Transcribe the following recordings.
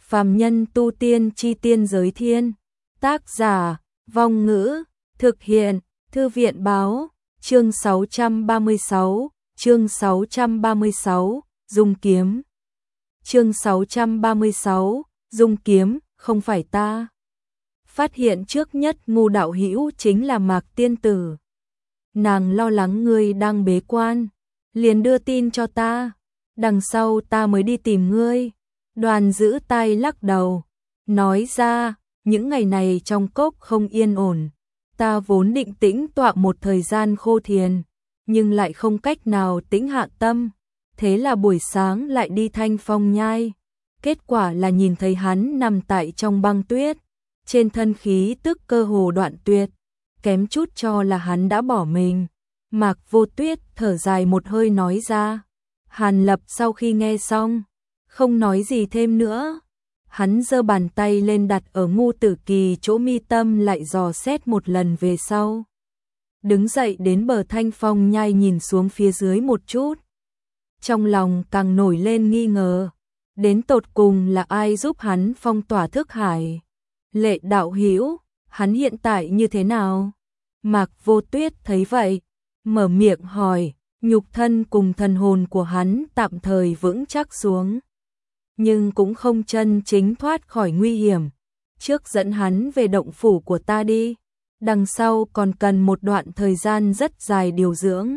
Phàm nhân tu tiên chi tiên giới thiên. Tác giả, Vong Ngữ, thực hiện, Thư viện Báo, chương 636, chương 636, Dung Kiếm. Chương 636, Dung Kiếm, không phải ta. Phát hiện trước nhất Ngu đạo hữu chính là Mạc tiên tử. Nàng lo lắng ngươi đang bế quan, liền đưa tin cho ta, đằng sau ta mới đi tìm ngươi. Đoàn giữ tay lắc đầu, nói ra, những ngày này trong cốc không yên ổn, ta vốn định tĩnh tọa một thời gian khô thiền, nhưng lại không cách nào tĩnh hạ tâm, thế là buổi sáng lại đi Thanh Phong nhai, kết quả là nhìn thấy hắn nằm tại trong băng tuyết, trên thân khí tức cơ hồ đoạn tuyệt, kém chút cho là hắn đã bỏ mình. Mạc Vô Tuyết thở dài một hơi nói ra. Hàn Lập sau khi nghe xong, không nói gì thêm nữa. Hắn giơ bàn tay lên đặt ở Ngu Tử Kỳ chỗ mi tâm lại dò xét một lần về sau. Đứng dậy đến bờ Thanh Phong nhai nhìn xuống phía dưới một chút. Trong lòng càng nổi lên nghi ngờ. Đến tột cùng là ai giúp hắn phong tỏa thức hải? Lệ đạo hữu, hắn hiện tại như thế nào? Mạc Vô Tuyết thấy vậy, mở miệng hỏi, nhục thân cùng thần hồn của hắn tạm thời vững chắc xuống. Nhưng cũng không chân chính thoát khỏi nguy hiểm. Trước dẫn hắn về động phủ của ta đi. Đằng sau còn cần một đoạn thời gian rất dài điều dưỡng.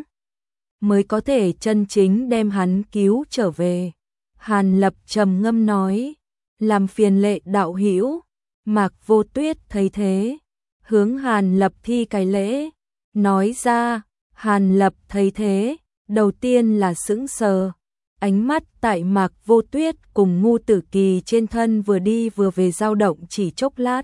Mới có thể chân chính đem hắn cứu trở về. Hàn Lập trầm ngâm nói. Làm phiền Lệ đạo hữu. Mạc Vô Tuyết thấy thế. Hướng Hàn Lập thi cái lễ. Nói ra. Hàn Lập thấy thế. Đầu tiên là sững sờ. Ánh mắt tại Mạc Vô Tuyết cùng Ngu Tử Kỳ trên thân vừa đi vừa về dao động chỉ chốc lát.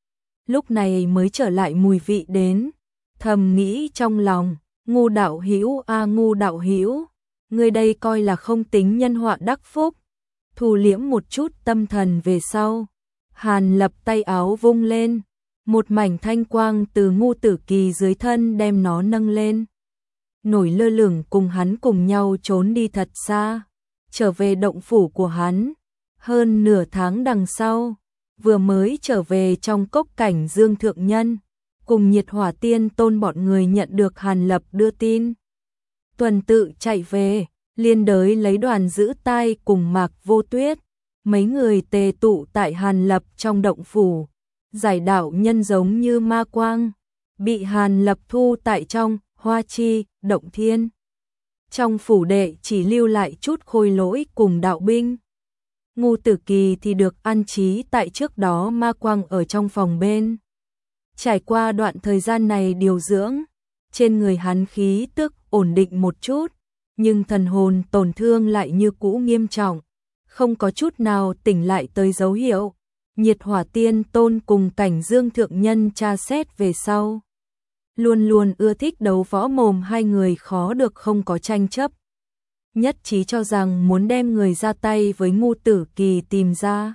Lúc này mới trở lại mùi vị đến, thầm nghĩ trong lòng, Ngu đạo hữu a Ngu đạo hữu, người đây coi là không tính nhân họa đắc phúc. Thu liễm một chút tâm thần về sau, Hàn Lập tay áo vung lên, một mảnh thanh quang từ Ngu Tử Kỳ dưới thân đem nó nâng lên. Nổi lơ lửng cùng hắn cùng nhau trốn đi thật xa, trở về động phủ của hắn. Hơn nửa tháng đằng sau, vừa mới trở về trong cốc Cảnh Dương thượng nhân, cùng Nhiệt Hỏa Tiên Tôn bọn người nhận được Hàn Lập đưa tin. Tuần tự chạy về, liên đới lấy Đoàn giữ tay cùng Mạc Vô Tuyết, mấy người tề tụ tại Hàn Lập trong động phủ, giải đạo nhân giống như ma quang, bị Hàn Lập thu tại trong Hoa Chi, Động Thiên. Trong phủ đệ chỉ lưu lại chút khôi lỗi cùng đạo binh. Ngu Tử Kỳ thì được an trí tại trước đó ma quang ở trong phòng bên. Trải qua đoạn thời gian này điều dưỡng, trên người hắn khí tức ổn định một chút, nhưng thần hồn tổn thương lại như cũ nghiêm trọng, không có chút nào tỉnh lại tới dấu hiệu. Nhiệt Hỏa Tiên Tôn cùng Cảnh Dương thượng nhân tra xét về sau. Luôn luôn ưa thích đấu võ mồm hai người khó được không có tranh chấp. Nhất trí cho rằng muốn đem người ra tay với Ngu Tử Kỳ tìm ra.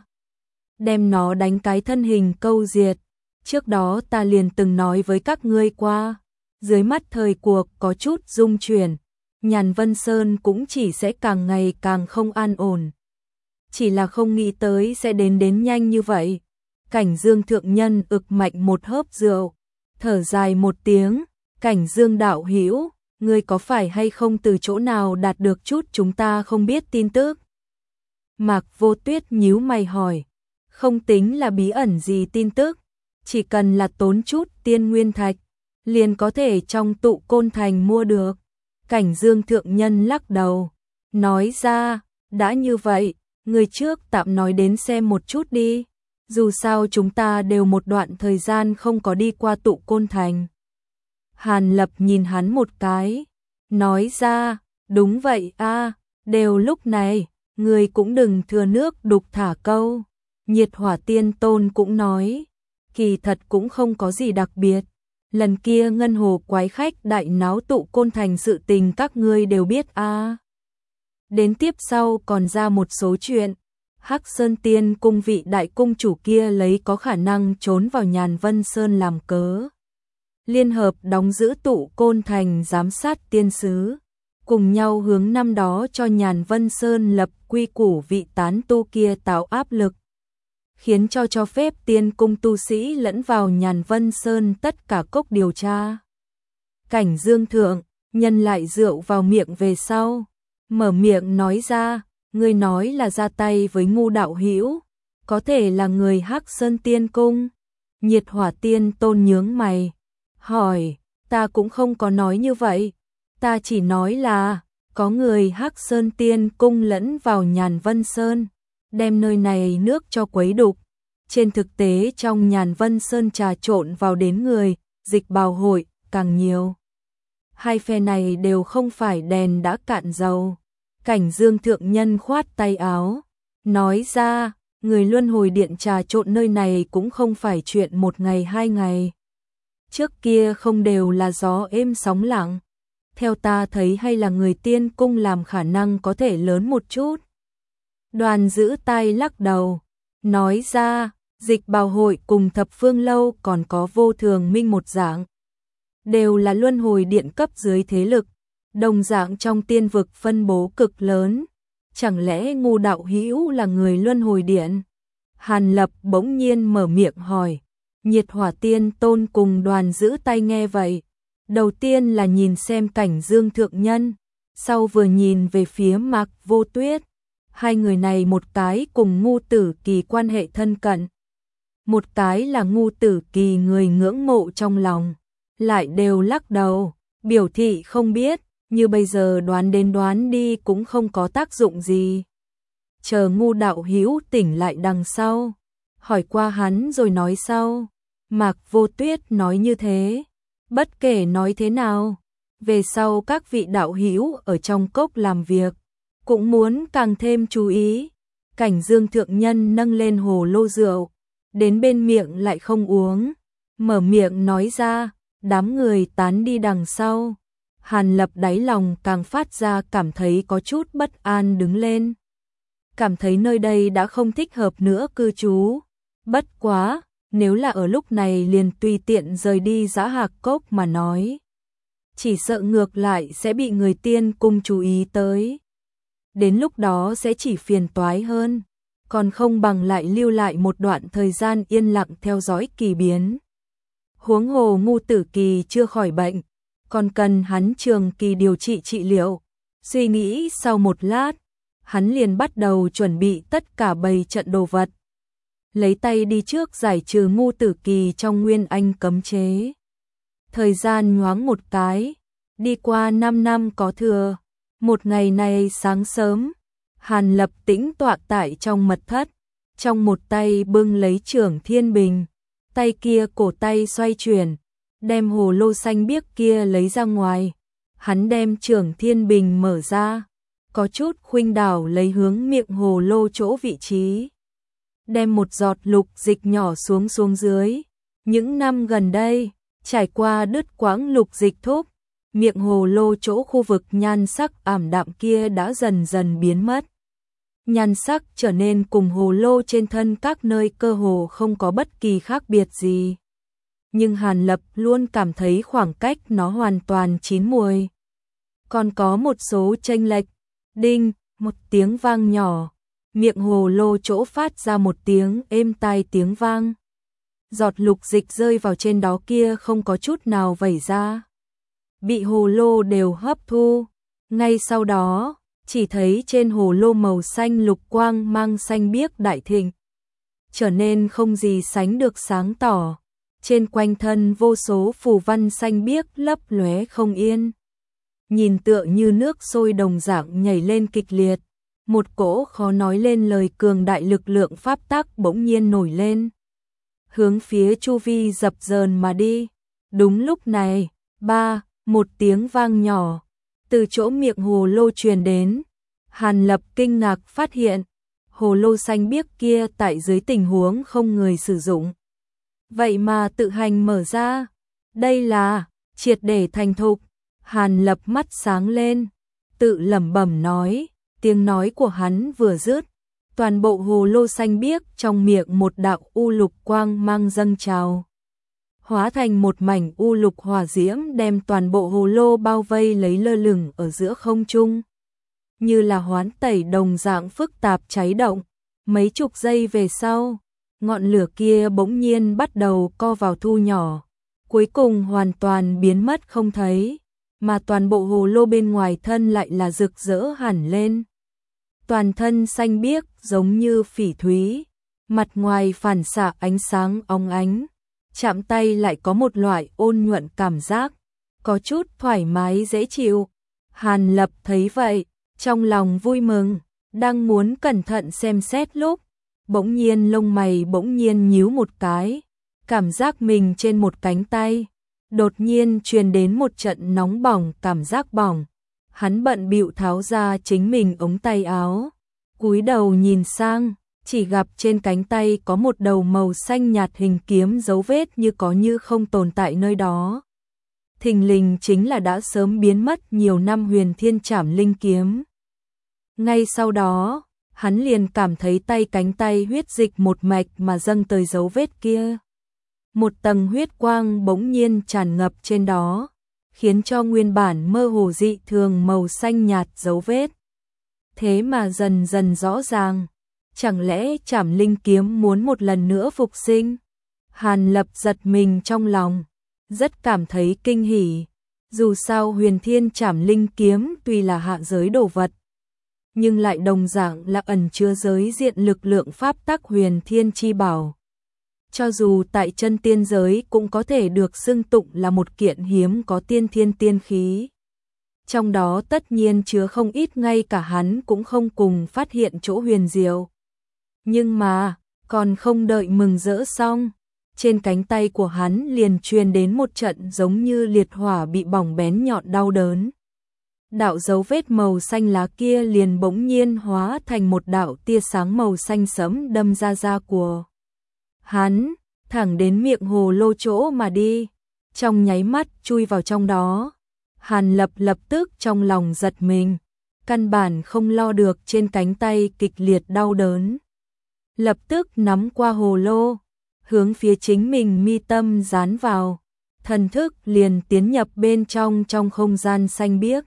Đem nó đánh cái thân hình câu diệt. Trước đó ta liền từng nói với các ngươi qua. Dưới mắt thời cuộc có chút rung chuyển. Nhàn Vân Sơn cũng chỉ sẽ càng ngày càng không an ổn. Chỉ là không nghĩ tới sẽ đến nhanh như vậy. Cảnh Dương thượng nhân ực mạnh một hớp rượu. Thở dài một tiếng, Cảnh Dương đạo hữu, ngươi có phải hay không từ chỗ nào đạt được chút chúng ta không biết tin tức? Mạc Vô Tuyết nhíu mày hỏi, không tính là bí ẩn gì tin tức, chỉ cần là tốn chút tiên nguyên thạch, liền có thể trong Tụ Côn Thành mua được. Cảnh Dương thượng nhân lắc đầu, nói ra, đã như vậy, người trước tạm nói đến xem một chút đi. Dù sao chúng ta đều một đoạn thời gian không có đi qua Tụ Côn Thành. Hàn Lập nhìn hắn một cái, nói ra, đúng vậy a, đều lúc này, người cũng đừng thừa nước đục thả câu. Nhiệt Hỏa Tiên Tôn cũng nói, kỳ thật cũng không có gì đặc biệt. Lần kia ngân hồ quái khách đại náo Tụ Côn Thành sự tình các ngươi đều biết a. Đến tiếp sau còn ra một số chuyện. Hắc Sơn Tiên cung vị đại cung chủ kia lấy có khả năng trốn vào Nhàn Vân Sơn làm cớ. Liên hợp đóng giữ Tụ Côn Thành giám sát tiên sứ. Cùng nhau hướng năm đó cho Nhàn Vân Sơn lập quy củ vị tán tu kia tạo áp lực. khiến cho phép Tiên Cung tu sĩ lẫn vào Nhàn Vân Sơn tất cả cốc điều tra. Cảnh Dương thượng, nhân lại rượu vào miệng về sau, mở miệng nói ra, ngươi nói là ra tay với Ngu đạo hữu, có thể là người Hắc Sơn Tiên Cung. Nhiệt Hỏa Tiên Tôn nhướng mày, hỏi, ta cũng không có nói như vậy, ta chỉ nói là có người Hắc Sơn Tiên Cung lẫn vào Nhàn Vân Sơn, đem nơi này nước cho quấy đục. Trên thực tế trong Nhàn Vân Sơn trà trộn vào đến người, dịch bào hội, càng nhiều. Hai phe này đều không phải đèn đã cạn dầu. Cảnh Dương thượng nhân khoát tay áo, nói ra, người luân hồi điện trà trộn nơi này cũng không phải chuyện một ngày hai ngày. Trước kia không đều là gió êm sóng lặng. Theo ta thấy hay là người Tiên Cung làm khả năng có thể lớn một chút. Đoàn giữ tay lắc đầu, nói ra, dịch bào hội cùng thập phương lâu còn có vô thường minh một dạng. Đều là luân hồi điện cấp dưới thế lực, đồng dạng trong tiên vực phân bố cực lớn. Chẳng lẽ Ngu đạo hữu là người luân hồi điện? Hàn Lập bỗng nhiên mở miệng hỏi. Nhiệt Hỏa Tiên Tôn cùng đoàn giữ tay nghe vậy. Đầu tiên là nhìn xem Cảnh Dương thượng nhân, sau vừa nhìn về phía Mạc Vô Tuyết. Hai người này một cái cùng Ngu Tử Kỳ quan hệ thân cận, một cái là Ngu Tử Kỳ người ngưỡng mộ trong lòng, lại đều lắc đầu, biểu thị không biết, như bây giờ đoán đến đoán đi cũng không có tác dụng gì. Chờ Ngu đạo hữu tỉnh lại đằng sau, hỏi qua hắn rồi nói sau. Mạc Vô Tuyết nói như thế, bất kể nói thế nào, về sau các vị đạo hữu ở trong cốc làm việc, cũng muốn càng thêm chú ý. Cảnh Dương thượng nhân nâng lên hồ lô rượu, đến bên miệng lại không uống, mở miệng nói ra, đám người tán đi đằng sau. Hàn Lập đáy lòng càng phát ra cảm thấy có chút bất an đứng lên. Cảm thấy nơi đây đã không thích hợp nữa cư trú. Bất quá, nếu là ở lúc này liền tùy tiện rời đi Dã Hạc Cốc mà nói, chỉ sợ ngược lại sẽ bị người Tiên Cung chú ý tới. Đến lúc đó sẽ chỉ phiền toái hơn, còn không bằng lại lưu lại một đoạn thời gian yên lặng theo dõi kỳ biến. Huống hồ Ngu Tử Kỳ chưa khỏi bệnh, còn cần hắn trường kỳ điều trị trị liệu. Suy nghĩ sau một lát, hắn liền bắt đầu chuẩn bị tất cả bày trận đồ vật. Lấy tay đi trước giải trừ Ngu Tử Kỳ trong Nguyên Anh cấm chế. Thời gian nhoáng một cái, đi qua 5 năm có thừa. Một ngày này sáng sớm, Hàn Lập tĩnh tọa tại trong mật thất, trong một tay bưng lấy Trưởng Thiên Bình, tay kia cổ tay xoay chuyển, đem hồ lô xanh biếc kia lấy ra ngoài. Hắn đem Trưởng Thiên Bình mở ra, có chút khuynh đảo lấy hướng miệng hồ lô chỗ vị trí, đem một giọt lục dịch nhỏ xuống dưới. Những năm gần đây, trải qua đứt quãng lục dịch thúc, miệng hồ lô chỗ khu vực nhan sắc ảm đạm kia đã dần dần biến mất. Nhan sắc trở nên cùng hồ lô trên thân các nơi cơ hồ không có bất kỳ khác biệt gì. Nhưng Hàn Lập luôn cảm thấy khoảng cách nó hoàn toàn chín muồi. Còn có một số chênh lệch. Đinh, một tiếng vang nhỏ, miệng hồ lô chỗ phát ra một tiếng êm tai tiếng vang. Giọt lục dịch rơi vào trên đó kia không có chút nào vẩy ra, bị hồ lô đều hấp thu. Ngay sau đó, chỉ thấy trên hồ lô màu xanh lục quang mang xanh biếc đại thịnh, trở nên không gì sánh được sáng tỏ. Trên quanh thân vô số phù văn xanh biếc lấp lóe không yên, nhìn tựa như nước sôi đồng dạng nhảy lên kịch liệt. Một cỗ khó nói lên lời cường đại lực lượng pháp tắc bỗng nhiên nổi lên, hướng phía chu vi dập dờn mà đi. Đúng lúc này, một tiếng vang nhỏ từ chỗ miệng hồ lô truyền đến. Hàn Lập kinh ngạc phát hiện, hồ lô xanh biếc kia tại dưới tình huống không người sử dụng, vậy mà tự hành mở ra. Đây là triệt để thành thục. Hàn Lập mắt sáng lên, tự lẩm bẩm nói. Tiếng nói của hắn vừa dứt, toàn bộ hồ lô xanh biếc trong miệng một đạo u lục quang mang dâng trào, hóa thành một mảnh u lục hỏa diễm đem toàn bộ hồ lô bao vây lấy lơ lửng ở giữa không trung, như là hoán tẩy đồng dạng phức tạp cháy động. Mấy chục giây về sau, ngọn lửa kia bỗng nhiên bắt đầu co vào thu nhỏ, cuối cùng hoàn toàn biến mất không thấy, mà toàn bộ hồ lô bên ngoài thân lại là rực rỡ hẳn lên. Toàn thân xanh biếc giống như phỉ thúy, mặt ngoài phản xạ ánh sáng óng ánh, chạm tay lại có một loại ôn nhuận cảm giác, có chút thoải mái dễ chịu. Hàn Lập thấy vậy, trong lòng vui mừng, đang muốn cẩn thận xem xét lúc, bỗng nhiên lông mày bỗng nhiên nhíu một cái, cảm giác mình trên một cánh tay, đột nhiên truyền đến một trận nóng bỏng, cảm giác bỏng. Hắn bận bịu tháo ra chính mình ống tay áo, cúi đầu nhìn sang, chỉ gặp trên cánh tay có một đầu màu xanh nhạt hình kiếm dấu vết như có như không tồn tại nơi đó. Thình lình chính là đã sớm biến mất nhiều năm Huyền Thiên Trảm Linh kiếm. Ngay sau đó, hắn liền cảm thấy cánh tay huyết dịch một mạch mà dâng tới dấu vết kia. Một tầng huyết quang bỗng nhiên tràn ngập trên đó, khiến cho nguyên bản mơ hồ dị thường màu xanh nhạt dấu vết. Thế mà dần dần rõ ràng, chẳng lẽ Trảm Linh kiếm muốn một lần nữa phục sinh? Hàn Lập giật mình trong lòng, rất cảm thấy kinh hỉ. Dù sao Huyền Thiên Trảm Linh kiếm tuy là hạ giới đồ vật, nhưng lại đồng dạng là ẩn chứa giới diện lực lượng pháp tắc huyền thiên chi bảo. Cho dù tại chân tiên giới cũng có thể được xưng tụng là một kiện hiếm có tiên thiên tiên khí. Trong đó tất nhiên chứa không ít ngay cả hắn cũng không cùng phát hiện chỗ huyền diệu. Nhưng mà, còn không đợi mừng rỡ xong, trên cánh tay của hắn liền truyền đến một trận giống như liệt hỏa bị bỏng bén nhọn đau đớn. Đạo dấu vết màu xanh lá kia liền bỗng nhiên hóa thành một đạo tia sáng màu xanh sẫm đâm ra da của hắn, thẳng đến miệng hồ lô chỗ mà đi, trong nháy mắt chui vào trong đó. Hàn Lập lập tức trong lòng giật mình, căn bản không lo được trên cánh tay kịch liệt đau đớn. Lập tức nắm qua hồ lô, hướng phía chính mình mi tâm dán vào, thần thức liền tiến nhập bên trong không gian xanh biếc.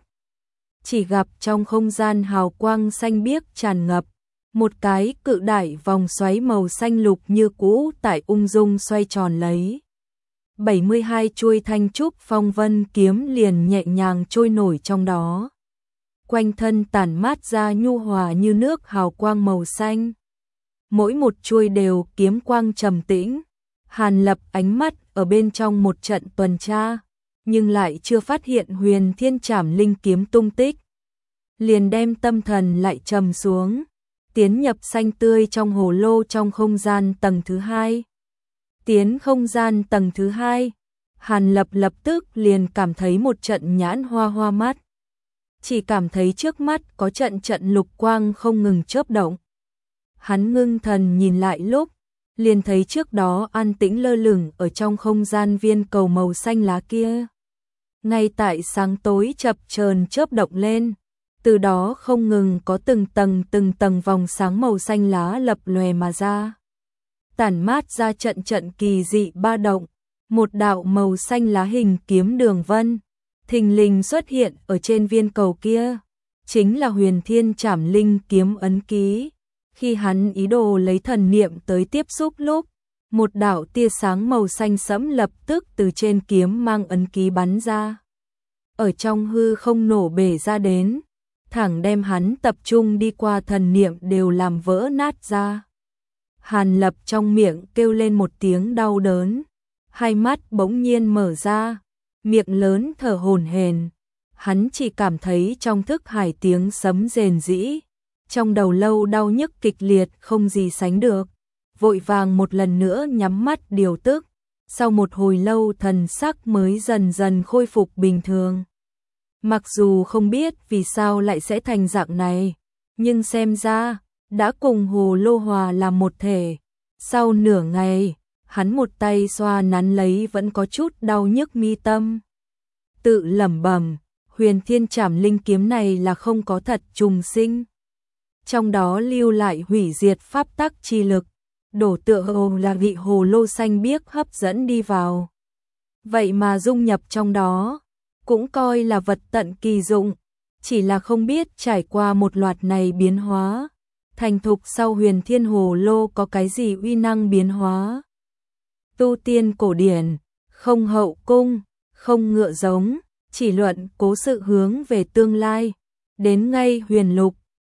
Chỉ gặp trong không gian hào quang xanh biếc tràn ngập, một cái cự đại vòng xoáy màu xanh lục như cũ tại ung dung xoay tròn lấy. 72 chuôi thanh trúc phong vân kiếm liền nhẹ nhàng trôi nổi trong đó. Quanh thân tản mát ra nhu hòa như nước hào quang màu xanh. Mỗi một chuôi đều kiếm quang trầm tĩnh. Hàn Lập ánh mắt ở bên trong một trận tuần tra, nhưng lại chưa phát hiện Huyền Thiên Trảm Linh kiếm tung tích. Liền đem tâm thần lại trầm xuống, tiến nhập xanh tươi trong hồ lô trong không gian tầng thứ 2. Tiến không gian tầng thứ 2, Hàn Lập lập tức liền cảm thấy một trận nhãn hoa hoa mắt. Chỉ cảm thấy trước mắt có trận lục quang không ngừng chớp động. Hắn ngưng thần nhìn lại lúc, liền thấy trước đó an tĩnh lơ lửng ở trong không gian viên cầu màu xanh lá kia. Ngay tại sáng tối chập chờn chớp động lên, từ đó không ngừng có từng tầng vòng sáng màu xanh lá lập lòe mà ra. Tản mát ra trận kỳ dị ba động, một đạo màu xanh lá hình kiếm đường vân, thình lình xuất hiện ở trên viên cầu kia, chính là Huyền Thiên Trảm Linh kiếm ấn ký. Khi hắn ý đồ lấy thần niệm tới tiếp xúc lúc, một đạo tia sáng màu xanh sẫm lập tức từ trên kiếm mang ấn ký bắn ra. Ở trong hư không nổ bể ra đến, thẳng đem hắn tập trung đi qua thần niệm đều làm vỡ nát ra. Hàn Lập trong miệng kêu lên một tiếng đau đớn, hai mắt bỗng nhiên mở ra, miệng lớn thở hổn hển. Hắn chỉ cảm thấy trong thức hải tiếng sấm rền rĩ, trong đầu lâu đau nhức kịch liệt không gì sánh được, vội vàng một lần nữa nhắm mắt điều tức, sau một hồi lâu thần sắc mới dần dần khôi phục bình thường. Mặc dù không biết vì sao lại sẽ thành dạng này, nhưng xem ra đã cùng hồ lô hòa làm một thể. Sau nửa ngày, hắn một tay xoa nắn lấy vẫn có chút đau nhức mi tâm. Tự lẩm bẩm, Huyền Thiên Trảm Linh kiếm này là không có thật trùng sinh. Trong đó lưu lại hủy diệt pháp tắc chi lực, đổ tựa hồ là bị hồ lô xanh biếc hấp dẫn đi vào. Vậy mà dung nhập trong đó, cũng coi là vật tận kỳ dụng, chỉ là không biết trải qua một loạt này biến hóa, thành thục sau Huyền Thiên Hồ Lô có cái gì uy năng biến hóa. Tu tiên cổ điển, không hậu cung, không ngựa giống, chỉ luận cố sự hướng về tương lai. Đến ngay Huyền Lục,